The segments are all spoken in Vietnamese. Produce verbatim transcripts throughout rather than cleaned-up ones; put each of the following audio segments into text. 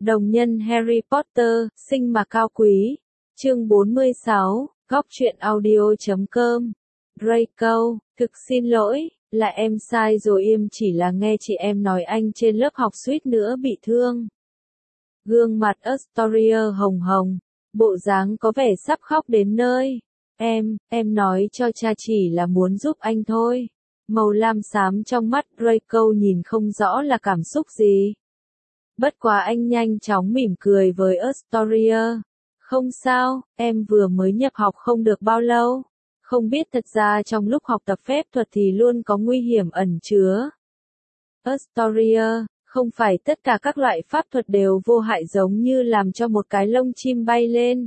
Đồng nhân Harry Potter, sinh mà cao quý. Chương bốn mươi sáu, góc truyện audio chấm com. Draco, thực xin lỗi, là em sai rồi, em chỉ là nghe chị em nói anh trên lớp học suýt nữa bị thương. Gương mặt Astoria hồng hồng, bộ dáng có vẻ sắp khóc đến nơi. Em, em nói cho cha chỉ là muốn giúp anh thôi. Màu lam xám trong mắt Draco nhìn không rõ là cảm xúc gì. Bất quá anh nhanh chóng mỉm cười với Astoria. Không sao, em vừa mới nhập học không được bao lâu. Không biết thật ra trong lúc học tập phép thuật thì luôn có nguy hiểm ẩn chứa. Astoria, không phải tất cả các loại pháp thuật đều vô hại giống như làm cho một cái lông chim bay lên.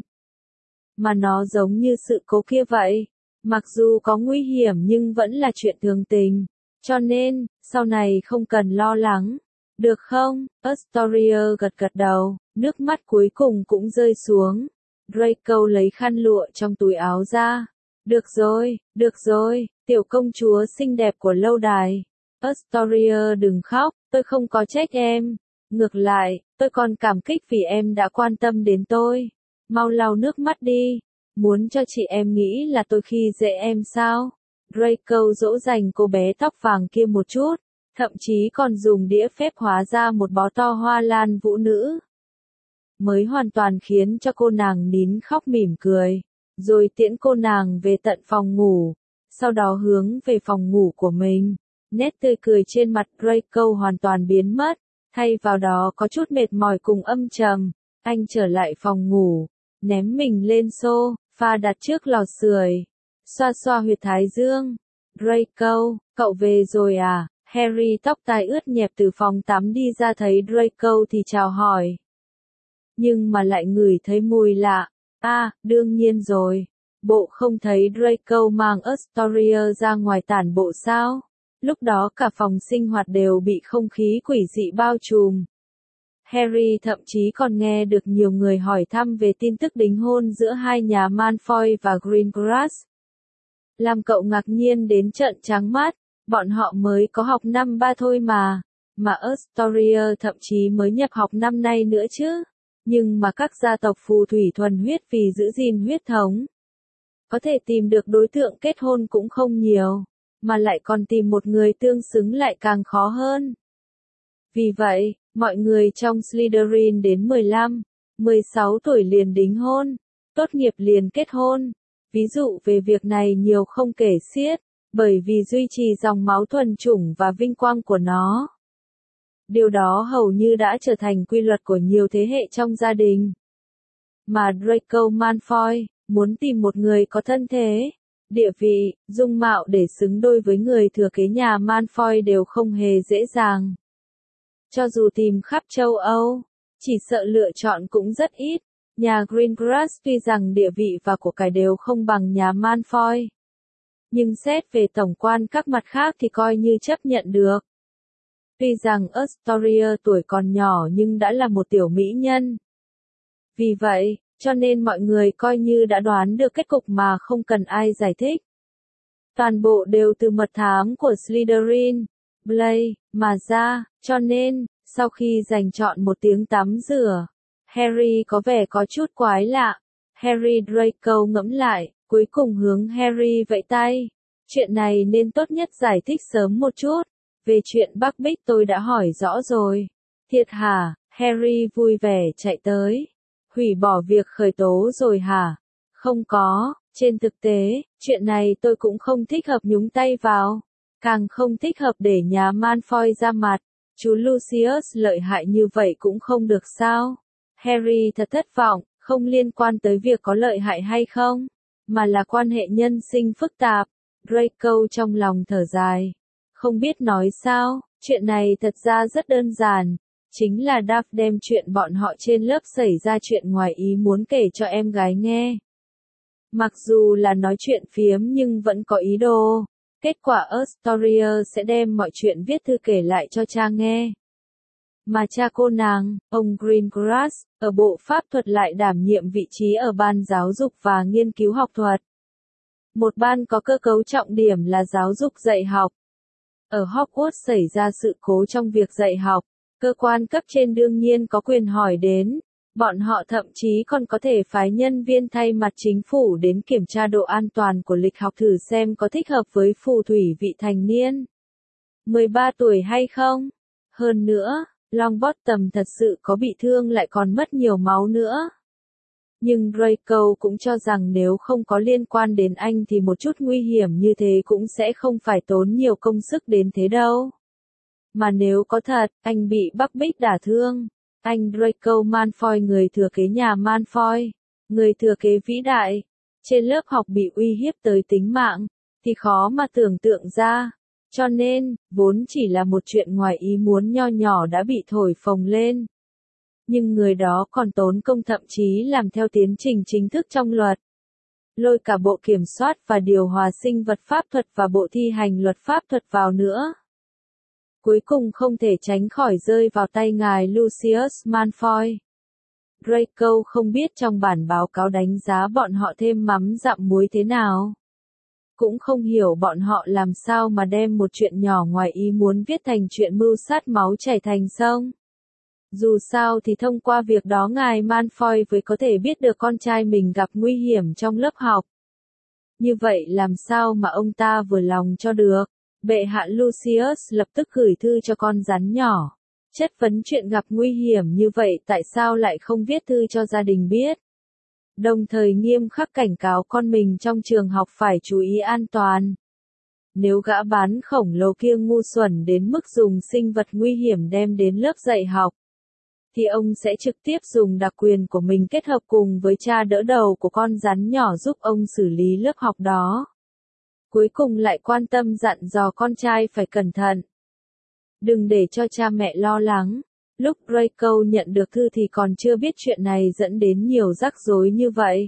Mà nó giống như sự cố kia vậy. Mặc dù có nguy hiểm nhưng vẫn là chuyện thường tình. Cho nên, sau này không cần lo lắng. Được không? Astoria gật gật đầu, nước mắt cuối cùng cũng rơi xuống. Draco lấy khăn lụa trong túi áo ra. Được rồi, được rồi, tiểu công chúa xinh đẹp của lâu đài. Astoria đừng khóc, tôi không có trách em. Ngược lại, tôi còn cảm kích vì em đã quan tâm đến tôi. Mau lau nước mắt đi. Muốn cho chị em nghĩ là tôi khi dễ em sao? Draco dỗ dành cô bé tóc vàng kia một chút. Thậm chí còn dùng đĩa phép hóa ra một bó to hoa lan vũ nữ. Mới hoàn toàn khiến cho cô nàng nín khóc mỉm cười. Rồi tiễn cô nàng về tận phòng ngủ. Sau đó hướng về phòng ngủ của mình. Nét tươi cười trên mặt Draco hoàn toàn biến mất. Thay vào đó có chút mệt mỏi cùng âm trầm. Anh trở lại phòng ngủ. Ném mình lên sofa đặt trước lò sưởi. Xoa xoa huyệt thái dương. Draco, cậu về rồi à? Harry tóc tai ướt nhẹp từ phòng tắm đi ra thấy Draco thì chào hỏi. Nhưng mà lại ngửi thấy mùi lạ. À, đương nhiên rồi. Bộ không thấy Draco mang Astoria ra ngoài tản bộ sao? Lúc đó cả phòng sinh hoạt đều bị không khí quỷ dị bao trùm. Harry thậm chí còn nghe được nhiều người hỏi thăm về tin tức đính hôn giữa hai nhà Malfoy và Greengrass. Làm cậu ngạc nhiên đến trợn trắng mắt. Bọn họ mới có học năm ba thôi mà. Mà Astoria thậm chí mới nhập học năm nay nữa chứ. Nhưng mà các gia tộc phù thủy thuần huyết vì giữ gìn huyết thống. Có thể tìm được đối tượng kết hôn cũng không nhiều. Mà lại còn tìm một người tương xứng lại càng khó hơn. Vì vậy, mọi người trong Slytherin đến mười lăm, mười sáu tuổi liền đính hôn. Tốt nghiệp liền kết hôn. Ví dụ về việc này nhiều không kể xiết. Bởi vì duy trì dòng máu thuần chủng và vinh quang của nó. Điều đó hầu như đã trở thành quy luật của nhiều thế hệ trong gia đình. Mà Draco Malfoy muốn tìm một người có thân thế, địa vị, dung mạo để xứng đôi với người thừa kế nhà Malfoy đều không hề dễ dàng. Cho dù tìm khắp châu Âu, chỉ sợ lựa chọn cũng rất ít. Nhà Greengrass tuy rằng địa vị và của cải đều không bằng nhà Malfoy. Nhưng xét về tổng quan các mặt khác thì coi như chấp nhận được. Tuy rằng Astoria tuổi còn nhỏ nhưng đã là một tiểu mỹ nhân. Vì vậy, cho nên mọi người coi như đã đoán được kết cục mà không cần ai giải thích. Toàn bộ đều từ mật thám của Slytherin, Blake, mà ra, cho nên, sau khi dành trọn một tiếng tắm rửa, Harry có vẻ có chút quái lạ. Harry Draco ngẫm lại. Cuối cùng hướng Harry vẫy tay. Chuyện này nên tốt nhất giải thích sớm một chút. Về chuyện Bắc Bích tôi đã hỏi rõ rồi. Thiệt hả? Harry vui vẻ chạy tới. Hủy bỏ việc khởi tố rồi hả? Không có, trên thực tế, chuyện này tôi cũng không thích hợp nhúng tay vào. Càng không thích hợp để nhà Malfoy ra mặt. Chú Lucius lợi hại như vậy cũng không được sao? Harry thật thất vọng, không liên quan tới việc có lợi hại hay không. Mà là quan hệ nhân sinh phức tạp. Draco trong lòng thở dài. Không biết nói sao, chuyện này thật ra rất đơn giản. Chính là Duff đem chuyện bọn họ trên lớp xảy ra chuyện ngoài ý muốn kể cho em gái nghe. Mặc dù là nói chuyện phiếm nhưng vẫn có ý đồ. Kết quả Astoria sẽ đem mọi chuyện viết thư kể lại cho cha nghe. Mà cha cô nàng, ông Greengrass, ở bộ pháp thuật lại đảm nhiệm vị trí ở ban giáo dục và nghiên cứu học thuật. Một ban có cơ cấu trọng điểm là giáo dục dạy học. Ở Hogwarts xảy ra sự cố trong việc dạy học, Cơ quan cấp trên đương nhiên có quyền hỏi đến. Bọn họ thậm chí còn có thể phái nhân viên thay mặt chính phủ đến kiểm tra độ an toàn của lịch học thử xem có thích hợp với phù thủy vị thành niên mười ba tuổi hay không. Hơn nữa, Longbottom thật sự có bị thương lại còn mất nhiều máu nữa. Nhưng Draco cũng cho rằng nếu không có liên quan đến anh thì một chút nguy hiểm như thế cũng sẽ không phải tốn nhiều công sức đến thế đâu. Mà nếu có thật, anh bị Buckbeak đả thương. Anh Draco Malfoy, người thừa kế nhà Malfoy, người thừa kế vĩ đại, trên lớp học bị uy hiếp tới tính mạng, thì khó mà tưởng tượng ra. Cho nên, vốn chỉ là một chuyện ngoài ý muốn nho nhỏ đã bị thổi phồng lên. Nhưng người đó còn tốn công thậm chí làm theo tiến trình chính thức trong luật. Lôi cả bộ kiểm soát và điều hòa sinh vật pháp thuật và bộ thi hành luật pháp thuật vào nữa. Cuối cùng không thể tránh khỏi rơi vào tay ngài Lucius Malfoy. Draco không biết trong bản báo cáo đánh giá bọn họ thêm mắm dặm muối thế nào. Cũng không hiểu bọn họ làm sao mà đem một chuyện nhỏ ngoài ý muốn viết thành chuyện mưu sát máu chảy thành sông. Dù sao thì thông qua việc đó ngài Malfoy mới có thể biết được con trai mình gặp nguy hiểm trong lớp học. Như vậy làm sao mà ông ta vừa lòng cho được. Bệ hạ Lucius lập tức gửi thư cho con rắn nhỏ. Chất vấn chuyện gặp nguy hiểm như vậy tại sao lại không viết thư cho gia đình biết. Đồng thời nghiêm khắc cảnh cáo con mình trong trường học phải chú ý an toàn. Nếu gã bán khổng lồ kia ngu xuẩn đến mức dùng sinh vật nguy hiểm đem đến lớp dạy học, thì ông sẽ trực tiếp dùng đặc quyền của mình kết hợp cùng với cha đỡ đầu của con rắn nhỏ giúp ông xử lý lớp học đó. Cuối cùng lại quan tâm dặn dò con trai phải cẩn thận. Đừng để cho cha mẹ lo lắng. Lúc Draco nhận được thư thì còn chưa biết chuyện này dẫn đến nhiều rắc rối như vậy.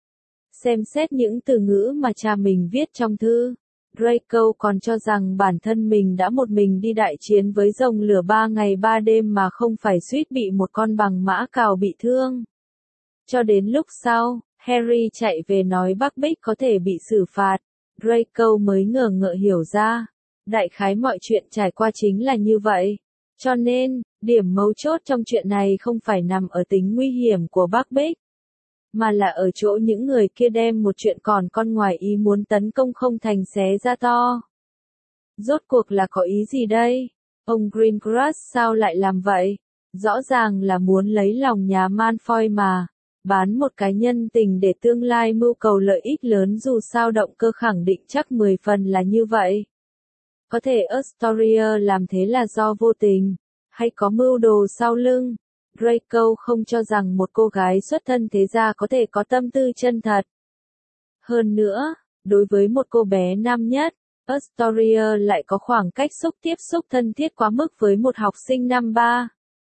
Xem xét những từ ngữ mà cha mình viết trong thư, Draco còn cho rằng bản thân mình đã một mình đi đại chiến với rồng lửa ba ngày ba đêm mà không phải suýt bị một con bằng mã cào bị thương. Cho đến lúc sau, Harry chạy về nói Buckbeak có thể bị xử phạt, Draco mới ngờ ngợ hiểu ra. Đại khái mọi chuyện trải qua chính là như vậy. Cho nên, điểm mấu chốt trong chuyện này không phải nằm ở tính nguy hiểm của Buckbeak, mà là ở chỗ những người kia đem một chuyện còn con ngoài ý muốn tấn công không thành xé ra to. Rốt cuộc là có ý gì đây? Ông Greengrass sao lại làm vậy? Rõ ràng là muốn lấy lòng nhà Malfoy mà. Bán một cái nhân tình để tương lai mưu cầu lợi ích lớn, dù sao động cơ khẳng định chắc mười phần là như vậy. Có thể Astoria làm thế là do vô tình, hay có mưu đồ sau lưng. Draco không cho rằng một cô gái xuất thân thế gia có thể có tâm tư chân thật. Hơn nữa, đối với một cô bé năm nhất, Astoria lại có khoảng cách xúc tiếp xúc thân thiết quá mức với một học sinh năm ba.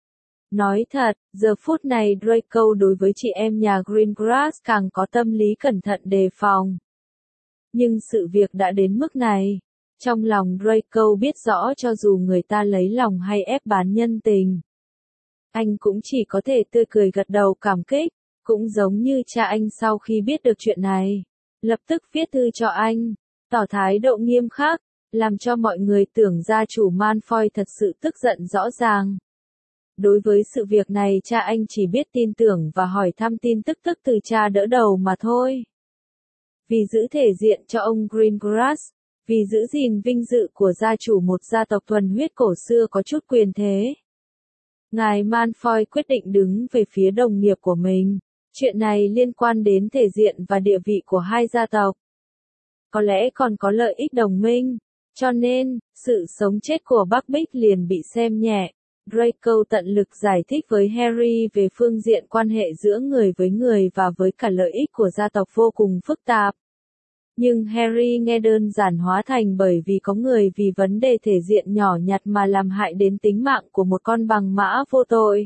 Nói thật, giờ phút này Draco đối với chị em nhà Greengrass càng có tâm lý cẩn thận đề phòng. Nhưng sự việc đã đến mức này. Trong lòng Draco biết rõ cho dù người ta lấy lòng hay ép bán nhân tình, anh cũng chỉ có thể tươi cười gật đầu cảm kích, cũng giống như cha anh sau khi biết được chuyện này. Lập tức viết thư cho anh, tỏ thái độ nghiêm khắc, làm cho mọi người tưởng gia chủ Malfoy thật sự tức giận rõ ràng. Đối với sự việc này cha anh chỉ biết tin tưởng và hỏi thăm tin tức tức từ cha đỡ đầu mà thôi. Vì giữ thể diện cho ông Greengrass, vì giữ gìn vinh dự của gia chủ một gia tộc thuần huyết cổ xưa có chút quyền thế, ngài Malfoy quyết định đứng về phía đồng nghiệp của mình. Chuyện này liên quan đến thể diện và địa vị của hai gia tộc. Có lẽ còn có lợi ích đồng minh. Cho nên, sự sống chết của Buckbeak liền bị xem nhẹ. Draco tận lực giải thích với Harry về phương diện quan hệ giữa người với người và với cả lợi ích của gia tộc vô cùng phức tạp. Nhưng Harry nghe đơn giản hóa thành bởi vì có người vì vấn đề thể diện nhỏ nhặt mà làm hại đến tính mạng của một con bằng mã vô tội.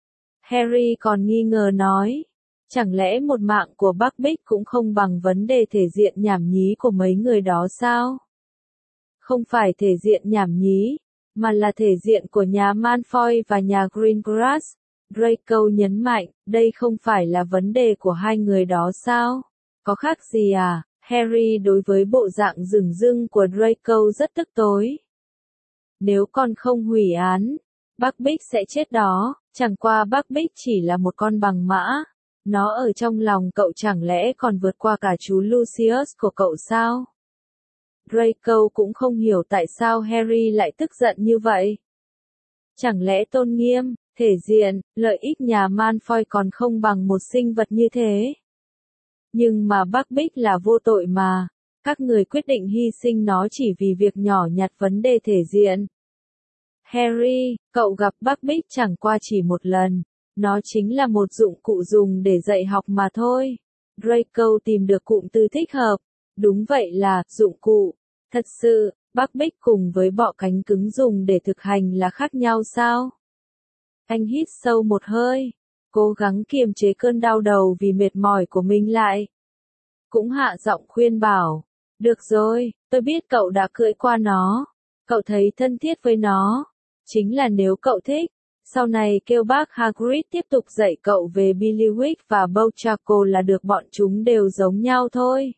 Harry còn nghi ngờ nói, chẳng lẽ một mạng của Buckbeak cũng không bằng vấn đề thể diện nhảm nhí của mấy người đó sao? Không phải thể diện nhảm nhí, mà là thể diện của nhà Malfoy và nhà Greengrass. Draco nhấn mạnh, đây không phải là vấn đề của hai người đó sao? Có khác gì à? Harry đối với bộ dạng dửng dưng của Draco rất tức tối. Nếu con không hủy án, Buckbeak sẽ chết đó, chẳng qua Buckbeak chỉ là một con bằng mã. Nó ở trong lòng cậu chẳng lẽ còn vượt qua cả chú Lucius của cậu sao? Draco cũng không hiểu tại sao Harry lại tức giận như vậy. Chẳng lẽ tôn nghiêm, thể diện, lợi ích nhà Malfoy còn không bằng một sinh vật như thế? Nhưng mà Buckbeak là vô tội mà, các người quyết định hy sinh nó chỉ vì việc nhỏ nhặt vấn đề thể diện. Harry, cậu gặp Buckbeak chẳng qua chỉ một lần, nó chính là một dụng cụ dùng để dạy học mà thôi. Draco tìm được cụm từ thích hợp, đúng vậy là, dụng cụ. Thật sự, Buckbeak cùng với bọ cánh cứng dùng để thực hành là khác nhau sao? Anh hít sâu một hơi, cố gắng kiềm chế cơn đau đầu vì mệt mỏi của mình lại. Cũng hạ giọng khuyên bảo, được rồi, tôi biết cậu đã cưỡi qua nó, cậu thấy thân thiết với nó, chính là nếu cậu thích, sau này kêu bác Hagrid tiếp tục dạy cậu về Bullywig và Bowchaco là được, bọn chúng đều giống nhau thôi.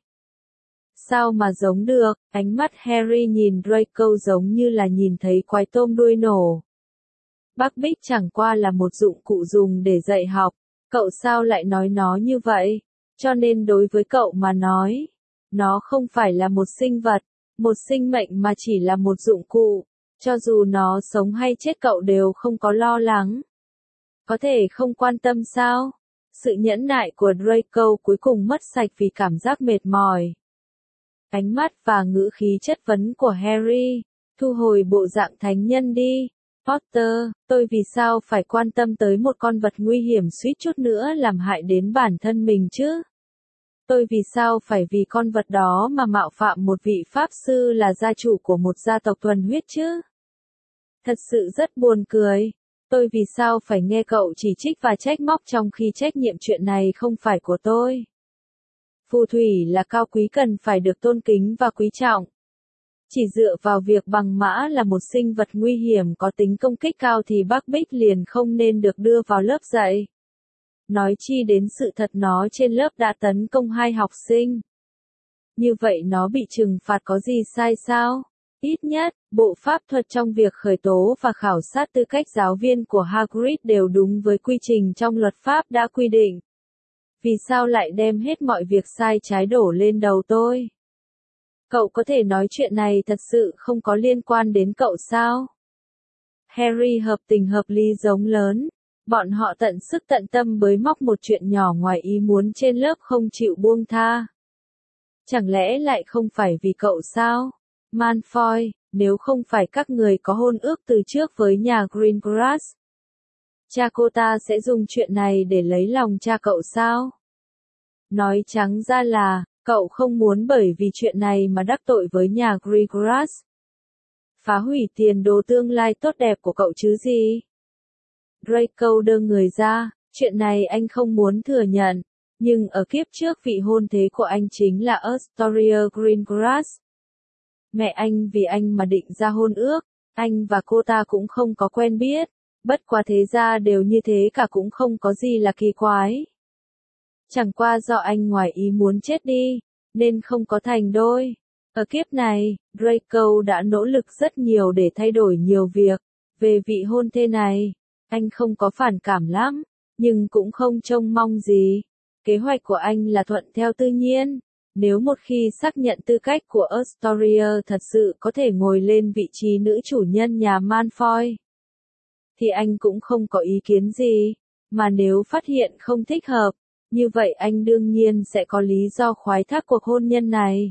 Sao mà giống được, ánh mắt Harry nhìn Draco giống như là nhìn thấy quái tôm đuôi nổ. Buckbeak chẳng qua là một dụng cụ dùng để dạy học, cậu sao lại nói nó như vậy? Cho nên đối với cậu mà nói, nó không phải là một sinh vật, một sinh mệnh mà chỉ là một dụng cụ, cho dù nó sống hay chết cậu đều không có lo lắng. Có thể không quan tâm sao? Sự nhẫn nại của Draco cuối cùng mất sạch vì cảm giác mệt mỏi. Ánh mắt và ngữ khí chất vấn của Harry, thu hồi bộ dạng thánh nhân đi. Potter, tôi vì sao phải quan tâm tới một con vật nguy hiểm suýt chút nữa làm hại đến bản thân mình chứ? Tôi vì sao phải vì con vật đó mà mạo phạm một vị pháp sư là gia chủ của một gia tộc thuần huyết chứ? Thật sự rất buồn cười. Tôi vì sao phải nghe cậu chỉ trích và trách móc trong khi trách nhiệm chuyện này không phải của tôi? Phù thủy là cao quý cần phải được tôn kính và quý trọng. Chỉ dựa vào việc bằng mã là một sinh vật nguy hiểm có tính công kích cao thì Buckbeak liền không nên được đưa vào lớp dạy. Nói chi đến sự thật nó trên lớp đã tấn công hai học sinh. Như vậy nó bị trừng phạt có gì sai sao? Ít nhất, bộ pháp thuật trong việc khởi tố và khảo sát tư cách giáo viên của Hagrid đều đúng với quy trình trong luật pháp đã quy định. Vì sao lại đem hết mọi việc sai trái đổ lên đầu tôi? Cậu có thể nói chuyện này thật sự không có liên quan đến cậu sao? Harry hợp tình hợp lý giống lớn. Bọn họ tận sức tận tâm bới móc một chuyện nhỏ ngoài ý muốn trên lớp không chịu buông tha. Chẳng lẽ lại không phải vì cậu sao? Malfoy, nếu không phải các người có hôn ước từ trước với nhà Greengrass, cha cô ta sẽ dùng chuyện này để lấy lòng cha cậu sao? Nói trắng ra là, cậu không muốn bởi vì chuyện này mà đắc tội với nhà Greengrass. Phá hủy tiền đồ tương lai tốt đẹp của cậu chứ gì? Draco đơ người ra, chuyện này anh không muốn thừa nhận, nhưng ở kiếp trước vị hôn thê của anh chính là Astoria Greengrass. Mẹ anh vì anh mà định ra hôn ước, anh và cô ta cũng không có quen biết, bất quá thế ra đều như thế cả cũng không có gì là kỳ quái. Chẳng qua do anh ngoài ý muốn chết đi, nên không có thành đôi. Ở kiếp này, Draco đã nỗ lực rất nhiều để thay đổi nhiều việc. Về vị hôn thê này, anh không có phản cảm lắm, nhưng cũng không trông mong gì. Kế hoạch của anh là thuận theo tự nhiên. Nếu một khi xác nhận tư cách của Astoria thật sự có thể ngồi lên vị trí nữ chủ nhân nhà Malfoy, thì anh cũng không có ý kiến gì. Mà nếu phát hiện không thích hợp, như vậy anh đương nhiên sẽ có lý do khoái thác cuộc hôn nhân này.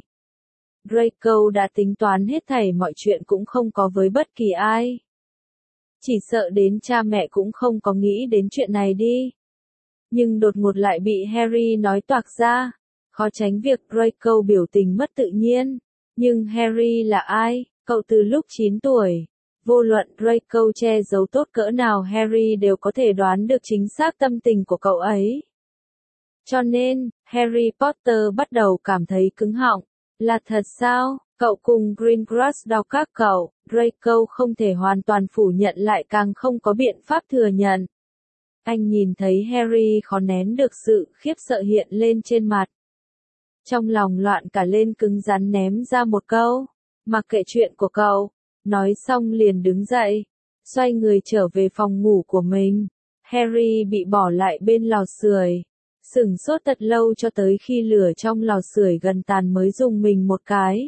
Draco đã tính toán hết thảy mọi chuyện cũng không có với bất kỳ ai. Chỉ sợ đến cha mẹ cũng không có nghĩ đến chuyện này đi. Nhưng đột ngột lại bị Harry nói toạc ra. Khó tránh việc Draco biểu tình mất tự nhiên. Nhưng Harry là ai? Cậu từ lúc chín tuổi. Vô luận Draco che giấu tốt cỡ nào Harry đều có thể đoán được chính xác tâm tình của cậu ấy. Cho nên, Harry Potter bắt đầu cảm thấy cứng họng. Là thật sao? Cậu cùng Greengrass đau các cậu, Draco không thể hoàn toàn phủ nhận lại càng không có biện pháp thừa nhận. Anh nhìn thấy Harry khó nén được sự khiếp sợ hiện lên trên mặt. Trong lòng loạn cả lên cứng rắn ném ra một câu. Mặc kệ chuyện của cậu. Nói xong liền đứng dậy. xoay người trở về phòng ngủ của mình. Harry bị bỏ lại bên lò sưởi, sửng sốt thật lâu cho tới khi lửa trong lò sưởi gần tàn mới dùng mình một cái.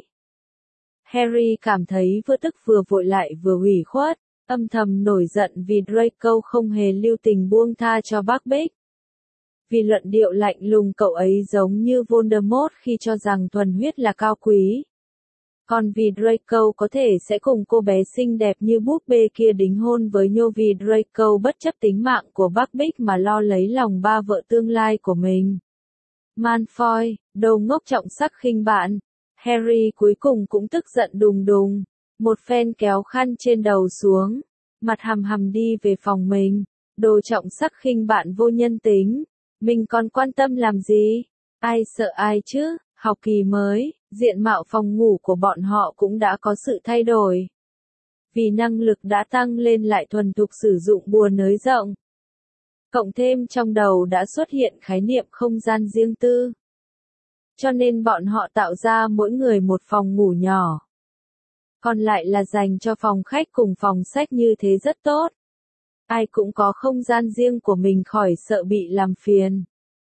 Harry cảm thấy vừa tức vừa vội lại vừa ủy khuất, âm thầm nổi giận vì Draco không hề lưu tình buông tha cho Buckbeak. Vì luận điệu lạnh lùng cậu ấy giống như Voldemort khi cho rằng thuần huyết là cao quý. Còn vì Draco có thể sẽ cùng cô bé xinh đẹp như búp bê kia đính hôn với nhau, vì Draco bất chấp tính mạng của Buckbeak mà lo lấy lòng ba vợ tương lai của mình. Malfoy, đồ ngốc trọng sắc khinh bạn. Harry cuối cùng cũng tức giận đùng đùng, một phen kéo khăn trên đầu xuống, mặt hầm hầm đi về phòng mình. Đồ trọng sắc khinh bạn vô nhân tính, mình còn quan tâm làm gì? Ai sợ ai chứ? Học kỳ mới, diện mạo phòng ngủ của bọn họ cũng đã có sự thay đổi. Vì năng lực đã tăng lên lại thuần thục sử dụng bùa nới rộng. Cộng thêm trong đầu đã xuất hiện khái niệm không gian riêng tư. Cho nên bọn họ tạo ra mỗi người một phòng ngủ nhỏ. Còn lại là dành cho phòng khách cùng phòng sách, như thế rất tốt. Ai cũng có không gian riêng của mình khỏi sợ bị làm phiền.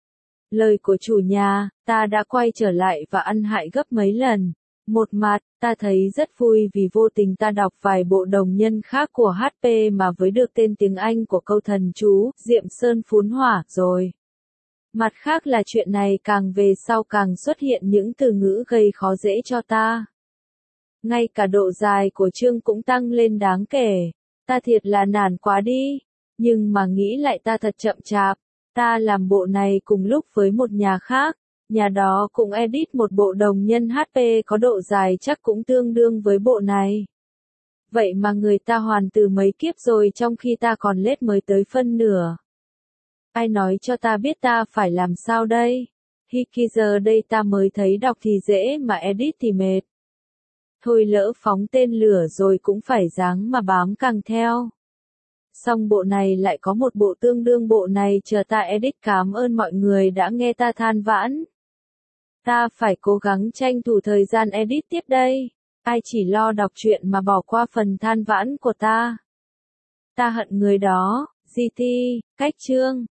Lời của chủ nhà, ta đã quay trở lại và ăn hại gấp mấy lần. Một mặt, ta thấy rất vui vì vô tình ta đọc vài bộ đồng nhân khác của hát pê mà với được tên tiếng Anh của câu thần chú, Diệm Sơn Phún Hỏa, rồi. Mặt khác là chuyện này càng về sau càng xuất hiện những từ ngữ gây khó dễ cho ta. Ngay cả độ dài của chương cũng tăng lên đáng kể. Ta thiệt là nản quá đi. Nhưng mà nghĩ lại ta thật chậm chạp. Ta làm bộ này cùng lúc với một nhà khác. Nhà đó cũng edit một bộ đồng nhân hát pê có độ dài chắc cũng tương đương với bộ này. Vậy mà người ta hoàn từ mấy kiếp rồi, trong khi ta còn lết mới tới phân nửa. Ai nói cho ta biết ta phải làm sao đây? Hi khi giờ đây ta mới thấy đọc thì dễ mà edit thì mệt. Thôi lỡ phóng tên lửa rồi cũng phải ráng mà bám càng theo. Xong bộ này lại có một bộ tương đương bộ này chờ ta edit. Cảm ơn mọi người đã nghe ta than vãn. Ta phải cố gắng tranh thủ thời gian edit tiếp đây. Ai chỉ lo đọc truyện mà bỏ qua phần than vãn của ta. Ta hận người đó. giê tê, cách chương.